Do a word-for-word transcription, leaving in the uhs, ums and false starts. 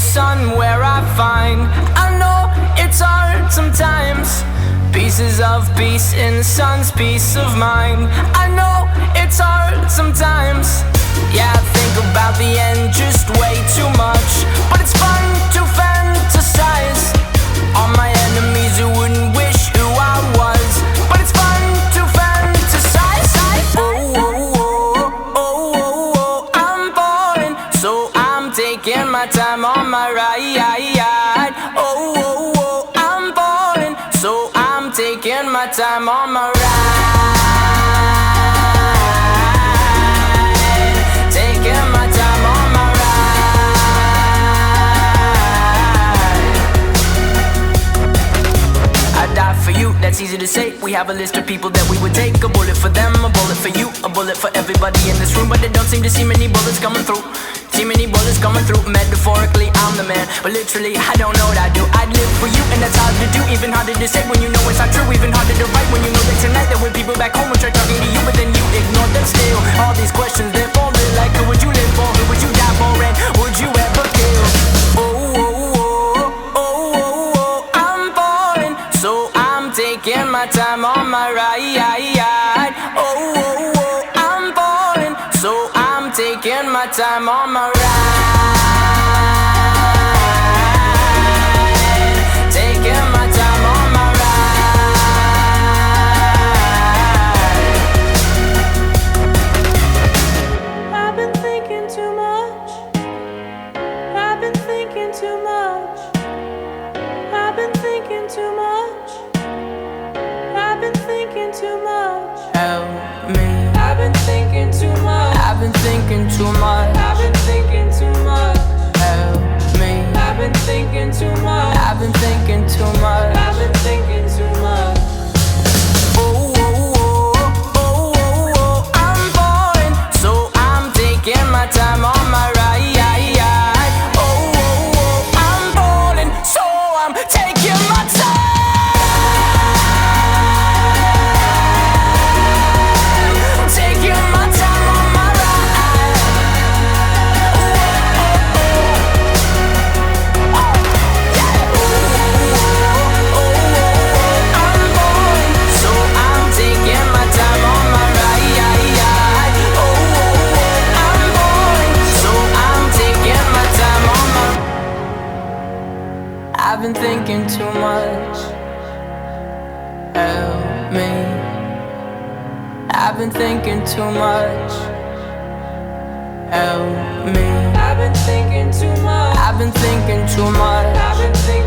somewhere I find. I know it's hard sometimes. Pieces of peace in the sun's peace of mind. I know it's hard sometimes. Yeah, I think about the end just way too much, but it's fun to fantasize on my enemies who wouldn't wish who I was. But it's fun to fantasize. Oh, oh, oh, oh, oh, oh, I'm falling, so I'm taking my time on my ride. Oh, oh, oh, I'm falling, so I'm taking my time on my ride. Taking my time on my ride. I die for you, that's easy to say. We have a list of people that we would take. A bullet for them, a bullet for you, a bullet for everybody in this room. But they don't seem to see many bullets coming through. See many bullets coming through. Metaphorically, I'm the man, but literally, I don't know what I do. I'd live for you, and that's hard to do. Even harder to say when you know it's not true. Even harder to write when you know that tonight there were people back home who tried talking to you, but then you ignored them still. All these questions, they're falling like, who would you live for? Who would you die for? And would you ever kill? Oh, oh, oh, oh, oh, oh, I'm falling, so I'm taking my time on my ride. Oh, oh, oh, I'm falling, so I'm taking my time on my ride. Taking my time on my ride. I've been thinking too much. I've been thinking too much. I've been thinking too much. I've been thinking too much. Help me. I've been thinking too much. I've been thinking too much. I've been thinking too much. Help me. I've been thinking too much. I've been thinking too much. I've been thinking too much. Oh, oh, oh, oh, oh, oh, I'm falling, so I'm taking my time on my ride. Oh, oh, oh, I'm falling, so I'm taking my time. Taking my time on my ride. Oh, oh, oh, oh, yeah. Oh, oh, oh, I'm falling, so I'm taking my time on my ride. Oh, oh, oh, I'm falling, so I'm taking my time on my. I've been thinking too much. Help me. I've been thinking too much. Help me. I've been thinking too much. I've been thinking too much. I've been thinking